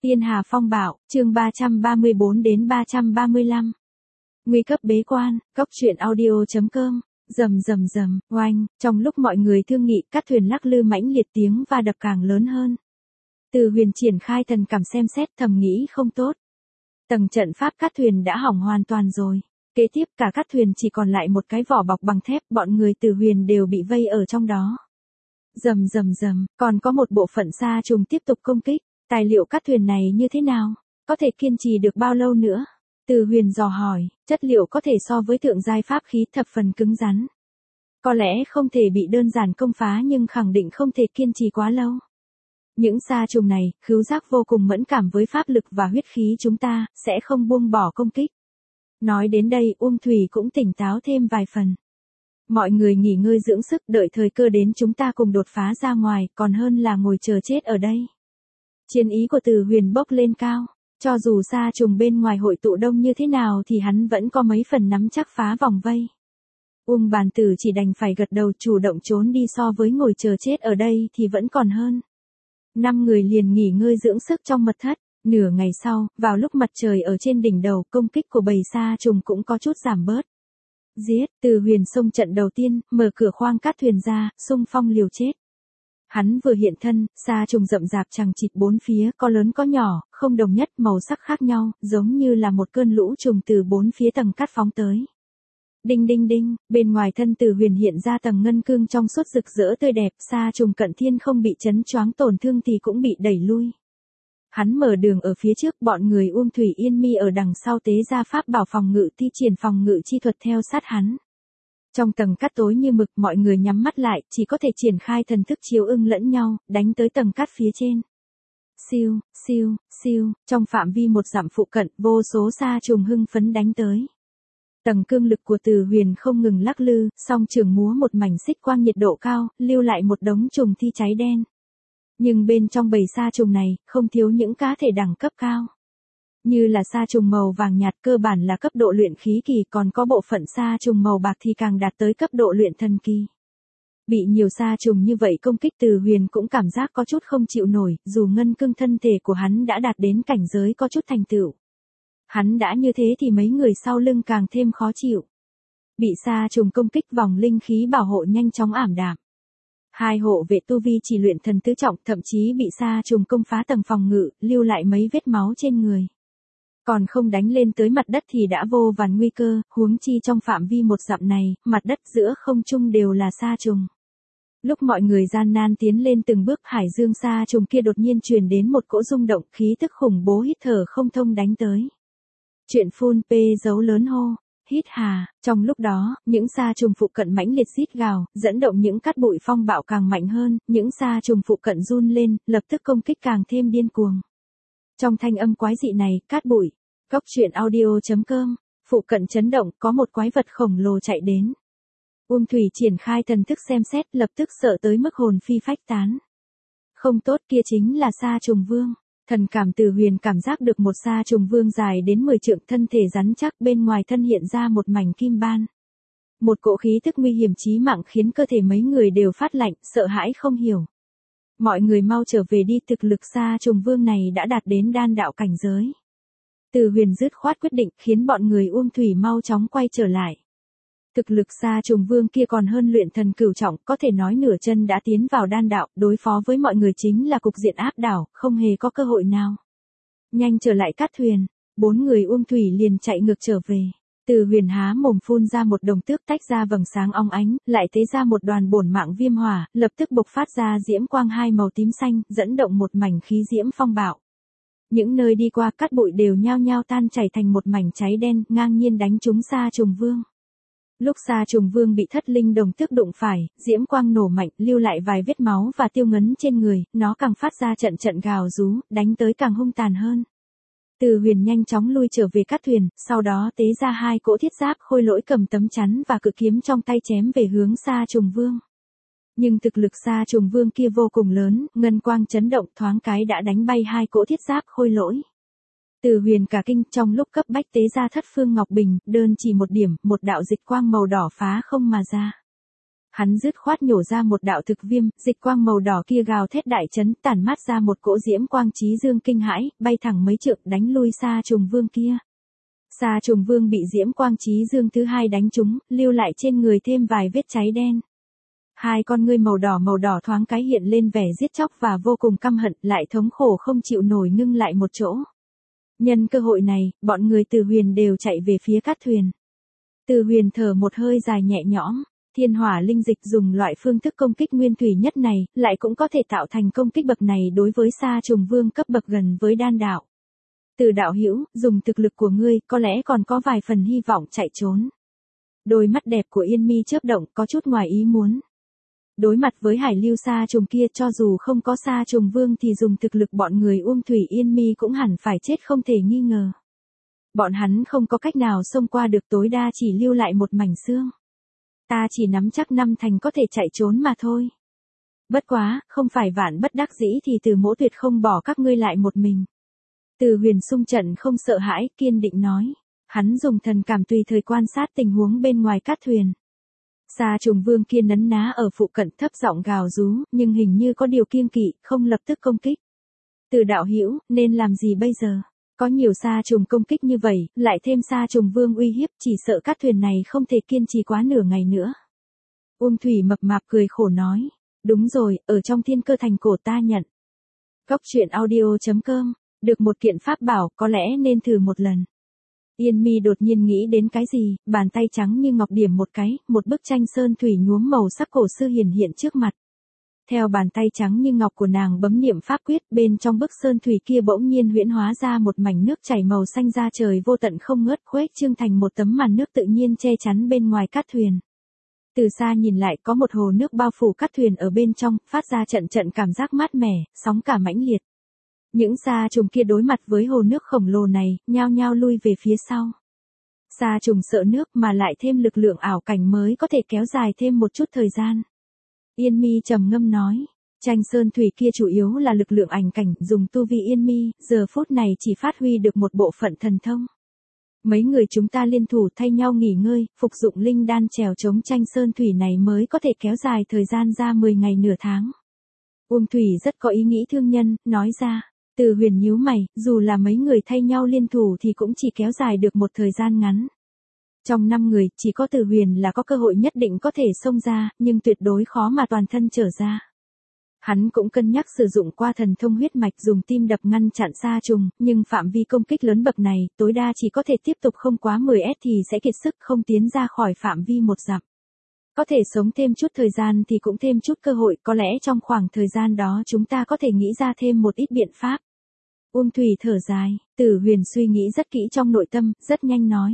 Tiên Hà Phong Bạo, chương 334 đến 335. Nguy cấp bế quan, cốc truyện audio.com. Rầm, oanh, trong lúc mọi người thương nghị, các thuyền lắc lư mãnh liệt, tiếng va đập càng lớn hơn. Từ Huyền triển khai thần cảm xem xét, thầm nghĩ không tốt. Tầng trận pháp các thuyền đã hỏng hoàn toàn rồi. Kế tiếp cả các thuyền chỉ còn lại một cái vỏ bọc bằng thép, bọn người Từ Huyền đều bị vây ở trong đó. Rầm, còn có một bộ phận sa trùng tiếp tục công kích. Tài liệu các thuyền này như thế nào? Có thể kiên trì được bao lâu nữa? Từ Huyền dò hỏi, chất liệu có thể so với thượng giai pháp khí, thập phần cứng rắn. Có lẽ không thể bị đơn giản công phá nhưng khẳng định không thể kiên trì quá lâu. Những sa trùng này, khứu giác vô cùng mẫn cảm với pháp lực và huyết khí chúng ta, sẽ không buông bỏ công kích. Nói đến đây, Uông Thủy cũng tỉnh táo thêm vài phần. Mọi người nghỉ ngơi dưỡng sức, đợi thời cơ đến chúng ta cùng đột phá ra ngoài, còn hơn là ngồi chờ chết ở đây. Chiến ý của Từ Huyền bốc lên cao, cho dù sa trùng bên ngoài hội tụ đông như thế nào thì hắn vẫn có mấy phần nắm chắc phá vòng vây. Uông Bàn Tử chỉ đành phải gật đầu, chủ động trốn đi, so với ngồi chờ chết ở đây thì vẫn còn hơn. 5 người liền nghỉ ngơi dưỡng sức trong mật thất. Nửa ngày sau, vào lúc mặt trời ở trên đỉnh đầu, công kích của bầy sa trùng cũng có chút giảm bớt. Giết, Từ Huyền xông trận đầu tiên, mở cửa khoang các thuyền ra, xung phong liều chết. Hắn vừa hiện thân, sa trùng rậm rạp chằng chịt bốn phía, có lớn có nhỏ, không đồng nhất, màu sắc khác nhau, giống như là một cơn lũ trùng từ bốn phía tầng cát phóng tới. Đinh, bên ngoài thân Từ Huyền hiện ra tầng ngân cương trong suốt rực rỡ tươi đẹp, sa trùng cận thiên không bị chấn choáng tổn thương thì cũng bị đẩy lui. Hắn mở đường ở phía trước, bọn người Uông Thủy Yên Mi ở đằng sau tế ra pháp bảo phòng ngự, thi triển phòng ngự chi thuật theo sát hắn. Trong tầng cát tối như mực, mọi người nhắm mắt lại, chỉ có thể triển khai thần thức chiếu ưng lẫn nhau, đánh tới tầng cát phía trên. Siêu, trong phạm vi một dặm phụ cận, vô số sa trùng hưng phấn đánh tới. Tầng cương lực của Từ Huyền không ngừng lắc lư, song trường múa một mảnh xích quang nhiệt độ cao, lưu lại một đống trùng thi cháy đen. Nhưng bên trong bầy sa trùng này, không thiếu những cá thể đẳng cấp cao. Như là sa trùng màu vàng nhạt cơ bản là cấp độ luyện khí kỳ, còn có bộ phận sa trùng màu bạc thì càng đạt tới cấp độ luyện thần kỳ. Bị nhiều sa trùng như vậy công kích, Từ Huyền cũng cảm giác có chút không chịu nổi, dù ngân cương thân thể của hắn đã đạt đến cảnh giới có chút thành tựu. Hắn đã như thế thì mấy người sau lưng càng thêm khó chịu. Bị sa trùng công kích, vòng linh khí bảo hộ nhanh chóng ảm đạm. 2 hộ vệ tu vi chỉ luyện thần tứ trọng, thậm chí bị sa trùng công phá tầng phòng ngự, lưu lại mấy vết máu trên người. Còn không đánh lên tới mặt đất thì đã vô vàn nguy cơ, huống chi trong phạm vi một dặm này, mặt đất giữa không trung đều là sa trùng. Lúc mọi người gian nan tiến lên từng bước, hải dương sa trùng kia đột nhiên truyền đến một cỗ rung động, khí tức khủng bố hít thở không thông đánh tới. Chuyện phun p dấu lớn hô. Hít hà, trong lúc đó, những sa trùng phụ cận mãnh liệt rít gào, dẫn động những cát bụi phong bạo càng mạnh hơn, những sa trùng phụ cận run lên, lập tức công kích càng thêm điên cuồng. Trong thanh âm quái dị này, cát bụi, cốc truyện audio.com, phụ cận chấn động, có một quái vật khổng lồ chạy đến. Uông Thủy triển khai thần thức xem xét, lập tức sợ tới mức hồn phi phách tán. Không tốt, kia chính là sa trùng vương. Thần cảm Từ Huyền cảm giác được một sa trùng vương dài đến 10 trượng, thân thể rắn chắc, bên ngoài thân hiện ra một mảnh kim ban. Một cỗ khí tức nguy hiểm chí mạng khiến cơ thể mấy người đều phát lạnh, sợ hãi không hiểu. Mọi người mau trở về đi, thực lực sa trùng vương này đã đạt đến đan đạo cảnh giới. Từ Huyền dứt khoát quyết định, khiến bọn người Uông Thủy mau chóng quay trở lại. Thực lực sa trùng vương kia còn hơn luyện thần cửu trọng, có thể nói nửa chân đã tiến vào đan đạo, đối phó với mọi người chính là cục diện áp đảo, không hề có cơ hội nào. Nhanh trở lại cát thuyền, 4 người Uông Thủy liền chạy ngược trở về. Từ Huyền há mồm phun ra một đồng tước tách ra vầng sáng óng ánh, lại tế ra một đoàn bổn mạng viêm hỏa, lập tức bộc phát ra diễm quang hai màu tím xanh, dẫn động một mảnh khí diễm phong bạo. Những nơi đi qua, cát bụi đều nhao nhao tan chảy thành một mảnh cháy đen, ngang nhiên đánh trúng sa trùng vương. Lúc sa trùng vương bị thất linh đồng tước đụng phải, diễm quang nổ mạnh, lưu lại vài vết máu và tiêu ngấn trên người, nó càng phát ra trận gào rú, đánh tới càng hung tàn hơn. Từ Huyền nhanh chóng lui trở về cát thuyền, sau đó tế ra 2 cỗ thiết giáp khôi lỗi cầm tấm chắn và cự kiếm trong tay chém về hướng sa trùng vương. Nhưng thực lực sa trùng vương kia vô cùng lớn, ngân quang chấn động, thoáng cái đã đánh bay 2 cỗ thiết giáp khôi lỗi. Từ Huyền cả kinh, trong lúc cấp bách tế ra Thất Phương Ngọc Bình, đơn chỉ một điểm, một đạo dịch quang màu đỏ phá không mà ra. Hắn dứt khoát nhổ ra một đạo thực viêm, dịch quang màu đỏ kia gào thét đại chấn, tản mát ra một cỗ diễm quang chí dương kinh hãi, bay thẳng mấy trượng đánh lui Sa Trùng Vương kia. Sa Trùng Vương bị diễm quang chí dương thứ hai đánh trúng, lưu lại trên người thêm vài vết cháy đen. Hai con ngươi màu đỏ thoáng cái hiện lên vẻ giết chóc và vô cùng căm hận, lại thống khổ không chịu nổi ngưng lại một chỗ. Nhân cơ hội này, bọn người Từ Huyền đều chạy về phía cát thuyền. Từ Huyền thở một hơi dài nhẹ nhõm. Thiên hỏa linh dịch dùng loại phương thức công kích nguyên thủy nhất này, lại cũng có thể tạo thành công kích bậc này đối với Sa Trùng Vương cấp bậc gần với đan đạo. Từ đạo hữu, dùng thực lực của ngươi, có lẽ còn có vài phần hy vọng chạy trốn. Đôi mắt đẹp của Yên Mi chớp động, có chút ngoài ý muốn. Đối mặt với hải lưu Sa Trùng kia, cho dù không có Sa Trùng Vương thì dùng thực lực bọn người Uông Thủy Yên Mi cũng hẳn phải chết không thể nghi ngờ. Bọn hắn không có cách nào xông qua được, tối đa chỉ lưu lại một mảnh xương. Ta chỉ nắm chắc 5 thành có thể chạy trốn mà thôi. Bất quá, không phải vạn bất đắc dĩ thì Từ Mỗ tuyệt không bỏ các ngươi lại một mình. Từ Huyền xung trận không sợ hãi, kiên định nói. Hắn dùng thần cảm tùy thời quan sát tình huống bên ngoài cát thuyền. Sa Trùng Vương kia nấn ná ở phụ cận thấp giọng gào rú, nhưng hình như có điều kiêng kỵ, không lập tức công kích. Từ đạo hữu, nên làm gì bây giờ? Có nhiều sa trùng công kích như vậy, lại thêm Sa Trùng Vương uy hiếp, chỉ sợ cát thuyền này không thể kiên trì quá nửa ngày nữa. Uông Thủy mập mạp cười khổ nói. Đúng rồi, ở trong Thiên Cơ Thành cổ ta nhận. Góc truyện audio.com, được một kiện pháp bảo, có lẽ nên thử một lần. Yên Mi đột nhiên nghĩ đến cái gì, bàn tay trắng như ngọc điểm một cái, một bức tranh sơn thủy nhuốm màu sắc cổ xưa hiển hiện trước mặt. Theo bàn tay trắng như ngọc của nàng bấm niệm pháp quyết, bên trong bức sơn thủy kia bỗng nhiên huyễn hóa ra một mảnh nước chảy màu xanh ra trời vô tận không ngớt, khuếch trương thành một tấm màn nước tự nhiên che chắn bên ngoài cát thuyền. Từ xa nhìn lại có một hồ nước bao phủ cát thuyền ở bên trong, phát ra trận trận cảm giác mát mẻ, sóng cả mãnh liệt. Những sa trùng kia đối mặt với hồ nước khổng lồ này, nhao nhao lui về phía sau. Sa trùng sợ nước mà lại thêm lực lượng ảo cảnh mới có thể kéo dài thêm một chút thời gian. Yên Mi trầm ngâm nói, tranh sơn thủy kia chủ yếu là lực lượng ảnh cảnh, dùng tu vi Yên Mi, giờ phút này chỉ phát huy được một bộ phận thần thông. Mấy người chúng ta liên thủ thay nhau nghỉ ngơi, phục dụng linh đan trèo chống tranh sơn thủy này mới có thể kéo dài thời gian ra 10 ngày nửa tháng. Uông Thủy rất có ý nghĩ thương nhân, nói ra. Từ Huyền nhíu mày, dù là mấy người thay nhau liên thủ thì cũng chỉ kéo dài được một thời gian ngắn. Trong 5 người, chỉ có Từ Huyền là có cơ hội nhất định có thể xông ra, nhưng tuyệt đối khó mà toàn thân trở ra. Hắn cũng cân nhắc sử dụng qua thần thông huyết mạch dùng tim đập ngăn chặn sa trùng, nhưng phạm vi công kích lớn bậc này, tối đa chỉ có thể tiếp tục không quá 10s thì sẽ kiệt sức không tiến ra khỏi phạm vi 1 dặm. Có thể sống thêm chút thời gian thì cũng thêm chút cơ hội, có lẽ trong khoảng thời gian đó chúng ta có thể nghĩ ra thêm một ít biện pháp. Uông Thủy thở dài, Từ Huyền suy nghĩ rất kỹ trong nội tâm, rất nhanh nói.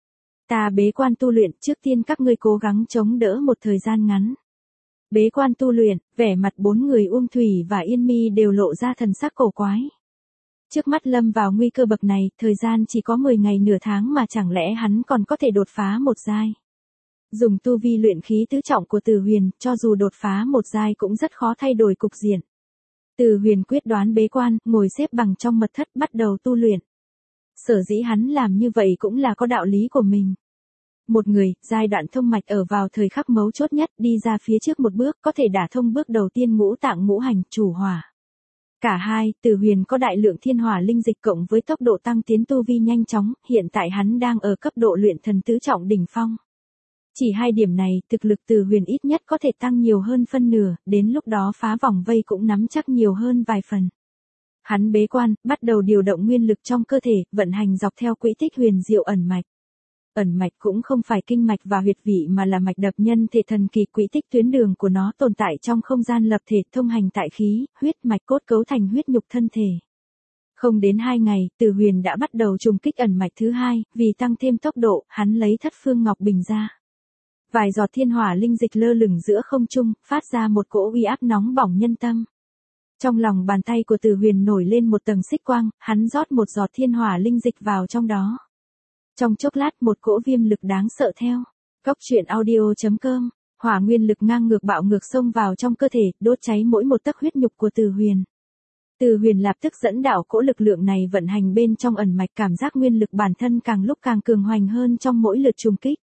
Ta bế quan tu luyện, trước tiên các ngươi cố gắng chống đỡ một thời gian ngắn. Bế quan tu luyện, vẻ mặt 4 người Uông Thủy và Yên Mi đều lộ ra thần sắc cổ quái. Trước mắt lâm vào nguy cơ bậc này, thời gian chỉ có 10 ngày nửa tháng mà chẳng lẽ hắn còn có thể đột phá một giai. Dùng tu vi luyện khí tứ trọng của Từ Huyền, cho dù đột phá một giai cũng rất khó thay đổi cục diện. Từ Huyền quyết đoán bế quan, ngồi xếp bằng trong mật thất bắt đầu tu luyện. Sở dĩ hắn làm như vậy cũng là có đạo lý của mình. Một người, giai đoạn thông mạch ở vào thời khắc mấu chốt nhất, đi ra phía trước một bước, có thể đả thông bước đầu tiên ngũ tạng ngũ hành, chủ hỏa. Cả hai, Từ Huyền có đại lượng thiên hỏa linh dịch cộng với tốc độ tăng tiến tu vi nhanh chóng, hiện tại hắn đang ở cấp độ luyện thần tứ trọng đỉnh phong. Chỉ 2 điểm này, thực lực Từ Huyền ít nhất có thể tăng nhiều hơn phân nửa, đến lúc đó phá vòng vây cũng nắm chắc nhiều hơn vài phần. Hắn bế quan, bắt đầu điều động nguyên lực trong cơ thể, vận hành dọc theo quỹ tích huyền diệu ẩn mạch. Ẩn mạch cũng không phải kinh mạch và huyệt vị mà là mạch đập nhân thể thần kỳ, quỹ tích tuyến đường của nó tồn tại trong không gian lập thể thông hành tại khí, huyết mạch cốt cấu thành huyết nhục thân thể. Không đến 2 ngày, Từ Huyền đã bắt đầu trùng kích ẩn mạch thứ 2, vì tăng thêm tốc độ, hắn lấy Thất Phương Ngọc Bình ra. Vài giọt thiên hỏa linh dịch lơ lửng giữa không trung, phát ra một cỗ uy áp nóng bỏng nhân tâm. Trong lòng bàn tay của Từ Huyền nổi lên một tầng xích quang, hắn rót một giọt thiên hỏa linh dịch vào trong đó. Trong chốc lát một cỗ viêm lực đáng sợ theo. Góc truyện audio.com, hỏa nguyên lực ngang ngược bạo ngược xông vào trong cơ thể, đốt cháy mỗi một tấc huyết nhục của Từ Huyền. Từ Huyền lập tức dẫn đạo cỗ lực lượng này vận hành bên trong ẩn mạch, cảm giác nguyên lực bản thân càng lúc càng cường hoành hơn trong mỗi lượt trùng kích.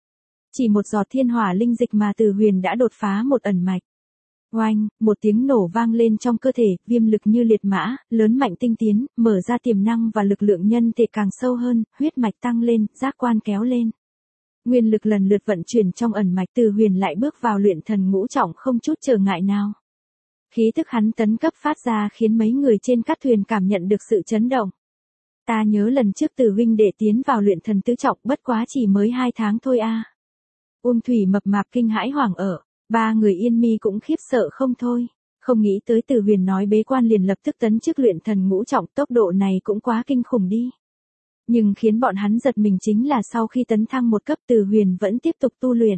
Chỉ một giọt thiên hỏa linh dịch mà Từ Huyền đã đột phá một ẩn mạch. Oanh, một tiếng nổ vang lên trong cơ thể, viêm lực như liệt mã, lớn mạnh tinh tiến, mở ra tiềm năng và lực lượng nhân thể càng sâu hơn, huyết mạch tăng lên, giác quan kéo lên. Nguyên lực lần lượt vận chuyển trong ẩn mạch, Từ Huyền lại bước vào luyện thần ngũ trọng không chút trở ngại nào. Khí tức hắn tấn cấp phát ra khiến mấy người trên các thuyền cảm nhận được sự chấn động. Ta nhớ lần trước Từ huynh đệ tiến vào luyện thần tứ trọng bất quá chỉ mới 2 tháng thôi a. Thủy mập mạp kinh hãi hoảng ở. Ba người Yên Mi cũng khiếp sợ không thôi. Không nghĩ tới Từ Huyền nói bế quan liền lập tức tấn chức luyện thần ngũ trọng, tốc độ này cũng quá kinh khủng đi. Nhưng khiến bọn hắn giật mình chính là sau khi tấn thăng một cấp Từ Huyền vẫn tiếp tục tu luyện.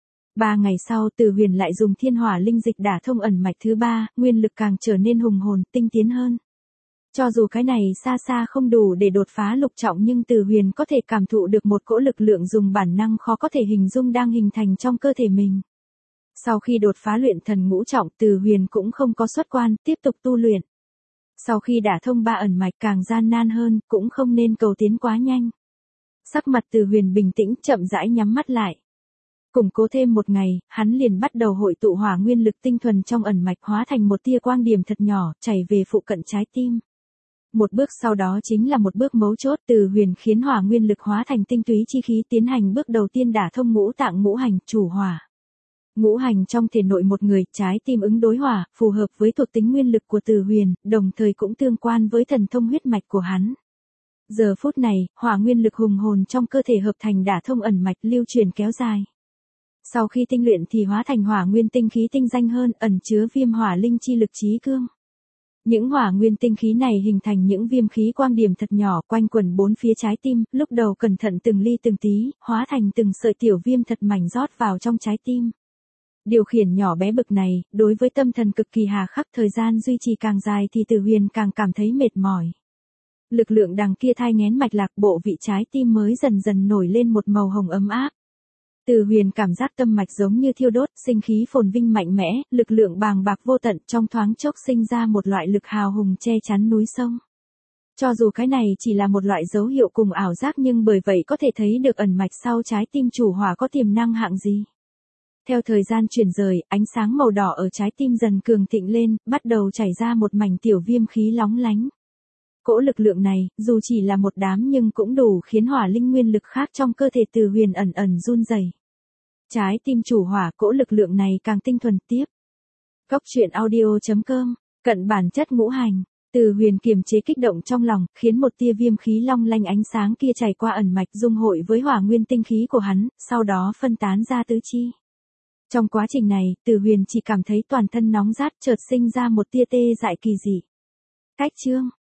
3 ngày sau Từ Huyền lại dùng thiên hỏa linh dịch đả thông ẩn mạch thứ 3, nguyên lực càng trở nên hùng hồn, tinh tiến hơn. Cho dù cái này xa xa không đủ để đột phá lục trọng nhưng Từ Huyền có thể cảm thụ được một cỗ lực lượng dùng bản năng khó có thể hình dung đang hình thành trong cơ thể mình. Sau khi đột phá luyện thần ngũ trọng, Từ Huyền cũng không có xuất quan, tiếp tục tu luyện. Sau khi đả thông 3 ẩn mạch càng gian nan hơn, cũng không nên cầu tiến quá nhanh. Sắc mặt Từ Huyền bình tĩnh, chậm rãi nhắm mắt lại. Củng cố thêm một ngày, hắn liền bắt đầu hội tụ hỏa nguyên lực tinh thuần trong ẩn mạch hóa thành một tia quang điểm thật nhỏ, chảy về phụ cận trái tim. Một bước sau đó chính là một bước mấu chốt, Từ Huyền khiến hỏa nguyên lực hóa thành tinh túy chi khí tiến hành bước đầu tiên đả thông ngũ tạng ngũ hành, chủ hỏa. Ngũ hành trong thể nội một người, trái tim ứng đối hỏa, phù hợp với thuộc tính nguyên lực của Từ Huyền, đồng thời cũng tương quan với thần thông huyết mạch của hắn. Giờ phút này, hỏa nguyên lực hùng hồn trong cơ thể hợp thành đả thông ẩn mạch lưu truyền kéo dài. Sau khi tinh luyện thì hóa thành hỏa nguyên tinh khí tinh danh hơn, ẩn chứa viêm hỏa linh chi lực chí cương. Những hỏa nguyên tinh khí này hình thành những viêm khí quang điểm thật nhỏ quanh quẩn bốn phía trái tim, lúc đầu cẩn thận từng ly từng tí, hóa thành từng sợi tiểu viêm thật mảnh rót vào trong trái tim. Điều khiển nhỏ bé bực này, đối với tâm thần cực kỳ hà khắc, thời gian duy trì càng dài thì Từ Huyền càng cảm thấy mệt mỏi. Lực lượng đằng kia thai nghén mạch lạc, bộ vị trái tim mới dần dần nổi lên một màu hồng ấm áp. Từ Huyền cảm giác tâm mạch giống như thiêu đốt, sinh khí phồn vinh mạnh mẽ, lực lượng bàng bạc vô tận, trong thoáng chốc sinh ra một loại lực hào hùng che chắn núi sông. Cho dù cái này chỉ là một loại dấu hiệu cùng ảo giác nhưng bởi vậy có thể thấy được ẩn mạch sau trái tim chủ hỏa có tiềm năng hạng gì. Theo thời gian chuyển rời, ánh sáng màu đỏ ở trái tim dần cường thịnh lên, bắt đầu chảy ra một mảnh tiểu viêm khí lóng lánh. Cỗ lực lượng này, dù chỉ là một đám nhưng cũng đủ khiến hỏa linh nguyên lực khác trong cơ thể Từ Huyền ẩn ẩn run rẩy. Trái tim chủ hỏa, cỗ lực lượng này càng tinh thuần tiếp. Góc truyện audio.com, cận bản chất ngũ hành. Từ Huyền kiềm chế kích động trong lòng, khiến một tia viêm khí long lanh ánh sáng kia chảy qua ẩn mạch dung hội với hỏa nguyên tinh khí của hắn, sau đó phân tán ra tứ chi. Trong quá trình này, Từ Huyền chỉ cảm thấy toàn thân nóng rát, chợt sinh ra một tia tê dại kỳ dị. Cách chương